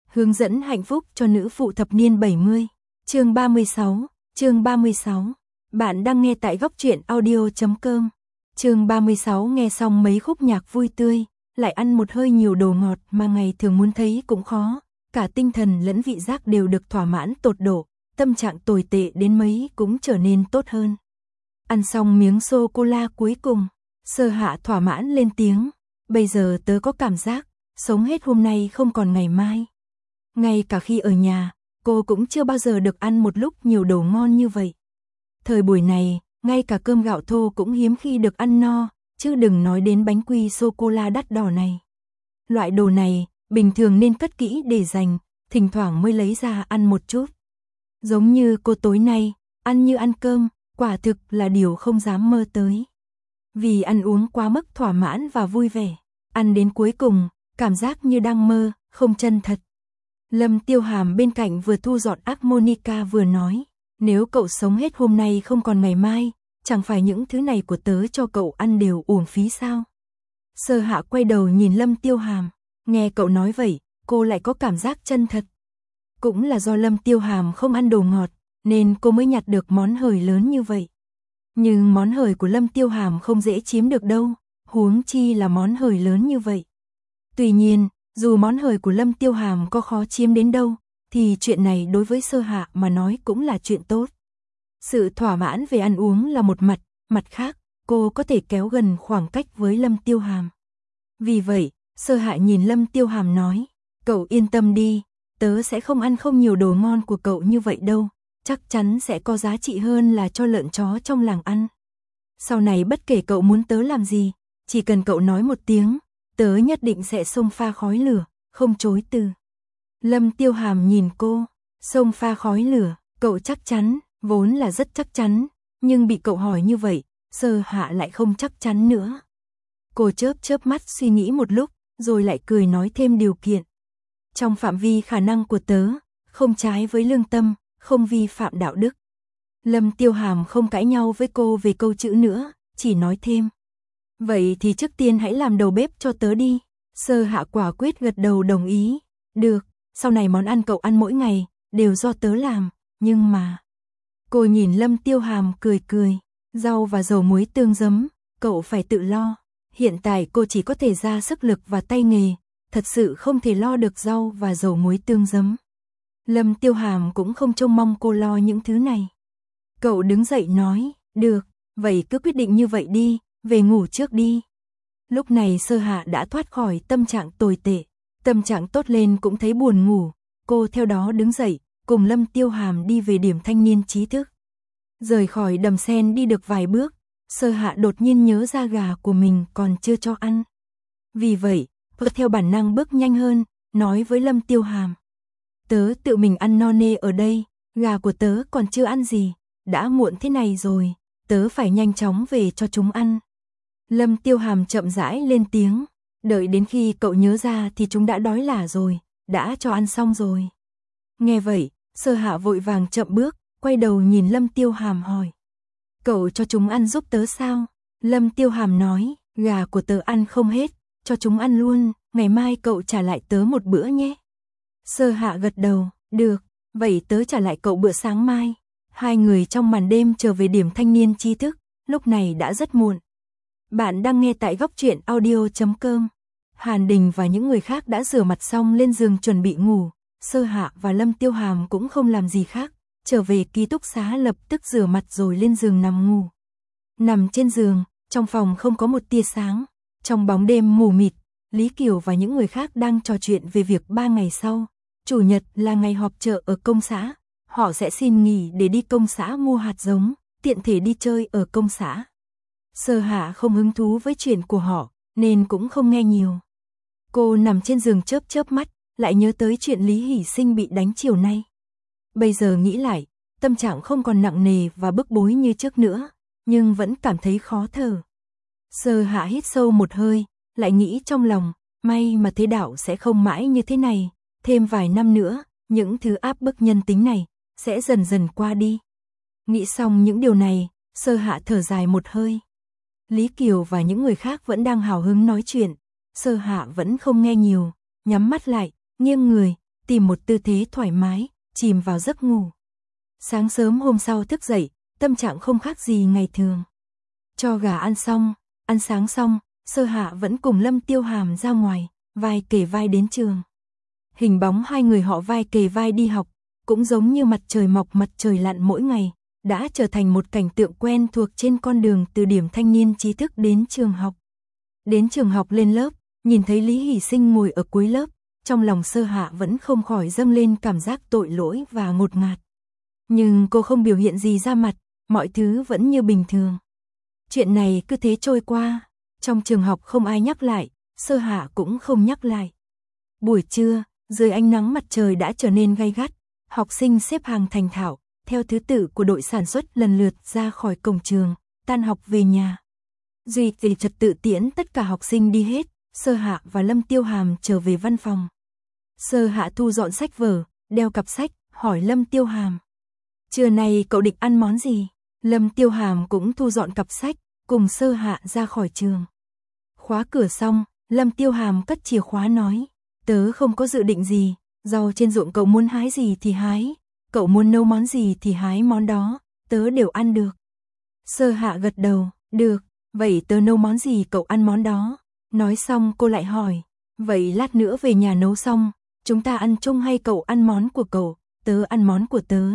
Hướng dẫn hạnh phúc cho nữ phụ thập niên 70. Chương 36. Bạn đang nghe tại góc truyện audio.com. Chương 36 nghe xong mấy khúc nhạc vui tươi, lại ăn một hơi nhiều đồ ngọt mà ngày thường muốn thấy cũng khó, cả tinh thần lẫn vị giác đều được thỏa mãn tột độ, tâm trạng tồi tệ đến mấy cũng trở nên tốt hơn. Ăn xong miếng sô-cô-la cuối cùng, Sơ Hạ thỏa mãn lên tiếng, bây giờ tớ có cảm giác, sống hết hôm nay không còn ngày mai. Ngay cả khi ở nhà, cô cũng chưa bao giờ được ăn một lúc nhiều đồ ngon như vậy. Thời buổi này, ngay cả cơm gạo thô cũng hiếm khi được ăn no, chứ đừng nói đến bánh quy sô-cô-la đắt đỏ này. Loại đồ này, bình thường nên cất kỹ để dành, thỉnh thoảng mới lấy ra ăn một chút. Giống như cô tối nay, ăn như ăn cơm, quả thực là điều không dám mơ tới. Vì ăn uống quá mức thỏa mãn và vui vẻ, ăn đến cuối cùng, cảm giác như đang mơ, không chân thật. Lâm Tiêu Hàm bên cạnh vừa thu dọn harmonica vừa nói, nếu cậu sống hết hôm nay không còn ngày mai, chẳng phải những thứ này của tớ cho cậu ăn đều uổng phí sao? Sơ Hạ quay đầu nhìn Lâm Tiêu Hàm, nghe cậu nói vậy, cô lại có cảm giác chân thật. Cũng là do Lâm Tiêu Hàm không ăn đồ ngọt, nên cô mới nhặt được món hời lớn như vậy. Nhưng món hời của Lâm Tiêu Hàm không dễ chiếm được đâu, huống chi là món hời lớn như vậy. Tuy nhiên, dù món hời của Lâm Tiêu Hàm có khó chiếm đến đâu, thì chuyện này đối với Sơ Hạ mà nói cũng là chuyện tốt. Sự thỏa mãn về ăn uống là một mặt, mặt khác, cô có thể kéo gần khoảng cách với Lâm Tiêu Hàm. Vì vậy, Sơ Hạ nhìn Lâm Tiêu Hàm nói, cậu yên tâm đi, tớ sẽ không ăn không nhiều đồ ngon của cậu như vậy đâu, chắc chắn sẽ có giá trị hơn là cho lợn chó trong làng ăn. Sau này bất kể cậu muốn tớ làm gì, chỉ cần cậu nói một tiếng, tớ nhất định sẽ xông pha khói lửa, không chối từ. Lâm Tiêu Hàm nhìn cô, xông pha khói lửa, cậu chắc chắn, vốn là rất chắc chắn, nhưng bị cậu hỏi như vậy, Sơ Hạ lại không chắc chắn nữa. Cô chớp mắt suy nghĩ một lúc, rồi lại cười nói thêm điều kiện. Trong phạm vi khả năng của tớ, không trái với lương tâm, không vi phạm đạo đức. Lâm Tiêu Hàm không cãi nhau với cô về câu chữ nữa, chỉ nói thêm. Vậy thì trước tiên hãy làm đầu bếp cho tớ đi. Sơ Hạ quả quyết gật đầu đồng ý. Được, sau này món ăn cậu ăn mỗi ngày, đều do tớ làm, nhưng mà... Cô nhìn Lâm Tiêu Hàm cười, rau và dầu muối tương giấm, cậu phải tự lo. Hiện tại cô chỉ có thể ra sức lực và tay nghề, thật sự không thể lo được rau và dầu muối tương giấm. Lâm Tiêu Hàm cũng không trông mong cô lo những thứ này. Cậu đứng dậy nói, được, vậy cứ quyết định như vậy đi, về ngủ trước đi. Lúc này Sơ Hạ đã thoát khỏi tâm trạng tồi tệ, tâm trạng tốt lên cũng thấy buồn ngủ, cô theo đó đứng dậy, cùng Lâm Tiêu Hàm đi về điểm thanh niên trí thức. Rời khỏi đầm sen đi được vài bước, Sơ Hạ đột nhiên nhớ ra gà của mình còn chưa cho ăn. Vì vậy, cô theo bản năng bước nhanh hơn, nói với Lâm Tiêu Hàm. Tớ tự mình ăn no nê ở đây, gà của tớ còn chưa ăn gì, đã muộn thế này rồi, tớ phải nhanh chóng về cho chúng ăn. Lâm Tiêu Hàm chậm rãi lên tiếng, đợi đến khi cậu nhớ ra thì chúng đã đói lả rồi, đã cho ăn xong rồi. Nghe vậy, Sơ Hạ vội vàng chậm bước, quay đầu nhìn Lâm Tiêu Hàm hỏi. Cậu cho chúng ăn giúp tớ sao? Lâm Tiêu Hàm nói, gà của tớ ăn không hết, cho chúng ăn luôn, ngày mai cậu trả lại tớ một bữa nhé. Sơ Hạ gật đầu, được, vậy tớ trả lại cậu bữa sáng mai. Hai người trong màn đêm trở về điểm thanh niên tri thức, lúc này đã rất muộn. Bạn đang nghe tại góc truyện audio.com. Hàn Đình và những người khác đã rửa mặt xong lên giường chuẩn bị ngủ. Sơ Hạ và Lâm Tiêu Hàm cũng không làm gì khác, trở về ký túc xá lập tức rửa mặt rồi lên giường nằm ngủ. Nằm trên giường, trong phòng không có một tia sáng, trong bóng đêm mù mịt, Lý Kiều và những người khác đang trò chuyện về việc 3 ngày sau, Chủ nhật là ngày họp chợ ở công xã, họ sẽ xin nghỉ để đi công xã mua hạt giống, tiện thể đi chơi ở công xã. Sơ Hạ không hứng thú với chuyện của họ, nên cũng không nghe nhiều. Cô nằm trên giường chớp mắt, lại nhớ tới chuyện Lý Hỷ Sinh bị đánh chiều nay. Bây giờ nghĩ lại, tâm trạng không còn nặng nề và bức bối như trước nữa, nhưng vẫn cảm thấy khó thở. Sơ Hạ hít sâu một hơi, lại nghĩ trong lòng, may mà thế đạo sẽ không mãi như thế này, thêm vài năm nữa, những thứ áp bức nhân tính này sẽ dần dần qua đi. Nghĩ xong những điều này, Sơ Hạ thở dài một hơi. Lý Kiều và những người khác vẫn đang hào hứng nói chuyện, Sơ Hạ vẫn không nghe nhiều, nhắm mắt lại, nghiêng người, tìm một tư thế thoải mái, chìm vào giấc ngủ. Sáng sớm hôm sau thức dậy, tâm trạng không khác gì ngày thường. Cho gà ăn xong, ăn sáng xong, Sơ Hạ vẫn cùng Lâm Tiêu Hàm ra ngoài, vai kề vai đến trường. Hình bóng hai người họ vai kề vai đi học, cũng giống như mặt trời mọc mặt trời lặn mỗi ngày, đã trở thành một cảnh tượng quen thuộc trên con đường từ điểm thanh niên trí thức đến trường học. Đến trường học lên lớp, nhìn thấy Lý Hỷ Sinh ngồi ở cuối lớp, trong lòng Sơ Hạ vẫn không khỏi dâng lên cảm giác tội lỗi và ngột ngạt. Nhưng cô không biểu hiện gì ra mặt, mọi thứ vẫn như bình thường. Chuyện này cứ thế trôi qua, trong trường học không ai nhắc lại, Sơ Hạ cũng không nhắc lại. Buổi trưa, dưới ánh nắng mặt trời đã trở nên gay gắt, học sinh xếp hàng thành thạo, theo thứ tự của đội sản xuất lần lượt ra khỏi cổng trường, tan học về nhà. Duy trì trật tự tiễn tất cả học sinh đi hết, Sơ Hạ và Lâm Tiêu Hàm trở về văn phòng. Sơ Hạ thu dọn sách vở, đeo cặp sách, hỏi Lâm Tiêu Hàm. Trưa nay cậu định ăn món gì? Lâm Tiêu Hàm cũng thu dọn cặp sách, cùng Sơ Hạ ra khỏi trường. Khóa cửa xong, Lâm Tiêu Hàm cất chìa khóa nói. Tớ không có dự định gì, rau trên ruộng cậu muốn hái gì thì hái, cậu muốn nấu món gì thì hái món đó, tớ đều ăn được. Sơ Hạ gật đầu, được, vậy tớ nấu món gì cậu ăn món đó. Nói xong cô lại hỏi, vậy lát nữa về nhà nấu xong, chúng ta ăn chung hay cậu ăn món của cậu, tớ ăn món của tớ.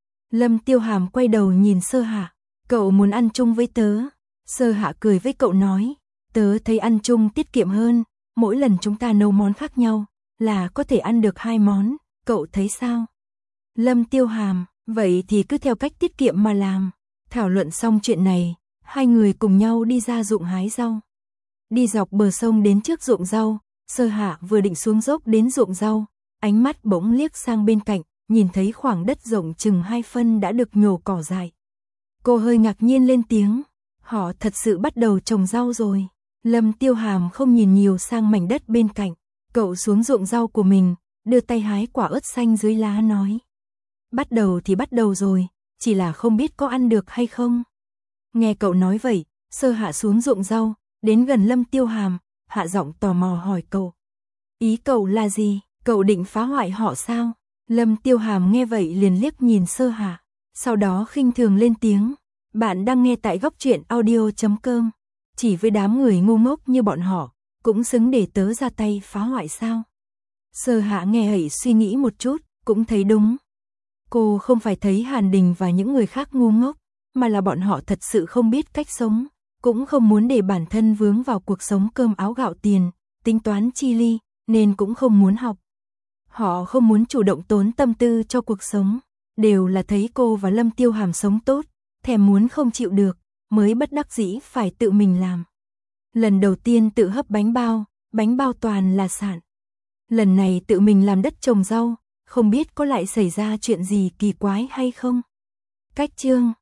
Lâm Tiêu Hàm quay đầu nhìn Sơ Hạ, cậu muốn ăn chung với tớ. Sơ Hạ cười với cậu nói, tớ thấy ăn chung tiết kiệm hơn, mỗi lần chúng ta nấu món khác nhau, là có thể ăn được 2 món, cậu thấy sao? Lâm Tiêu Hàm, vậy thì cứ theo cách tiết kiệm mà làm. Thảo luận xong chuyện này, hai người cùng nhau đi ra ruộng hái rau. Đi dọc bờ sông đến trước ruộng rau, Sơ Hạ vừa định xuống dốc đến ruộng rau, ánh mắt bỗng liếc sang bên cạnh, nhìn thấy khoảng đất rộng chừng 2 phân đã được nhổ cỏ dại. Cô hơi ngạc nhiên lên tiếng, họ thật sự bắt đầu trồng rau rồi. Lâm Tiêu Hàm không nhìn nhiều sang mảnh đất bên cạnh, cậu xuống ruộng rau của mình, đưa tay hái quả ớt xanh dưới lá nói. Bắt đầu thì bắt đầu rồi, chỉ là không biết có ăn được hay không. Nghe cậu nói vậy, Sơ Hạ xuống ruộng rau, đến gần Lâm Tiêu Hàm, hạ giọng tò mò hỏi cậu. Ý cậu là gì, cậu định phá hoại họ sao? Lâm Tiêu Hàm nghe vậy liền liếc nhìn Sơ Hạ, sau đó khinh thường lên tiếng. Bạn đang nghe tại góc truyện audio.com. Chỉ với đám người ngu ngốc như bọn họ, cũng xứng để tớ ra tay phá hoại sao? Sơ Hạ nghe vậy suy nghĩ một chút, cũng thấy đúng. Cô không phải thấy Hàn Đình và những người khác ngu ngốc, mà là bọn họ thật sự không biết cách sống, cũng không muốn để bản thân vướng vào cuộc sống cơm áo gạo tiền, tính toán chi ly, nên cũng không muốn học. Họ không muốn chủ động tốn tâm tư cho cuộc sống, đều là thấy cô và Lâm Tiêu Hàm sống tốt, thèm muốn không chịu được, mới bất đắc dĩ phải tự mình làm. Lần đầu tiên tự hấp bánh bao toàn là sạn. Lần này tự mình làm đất trồng rau, không biết có lại xảy ra chuyện gì kỳ quái hay không. Cách chương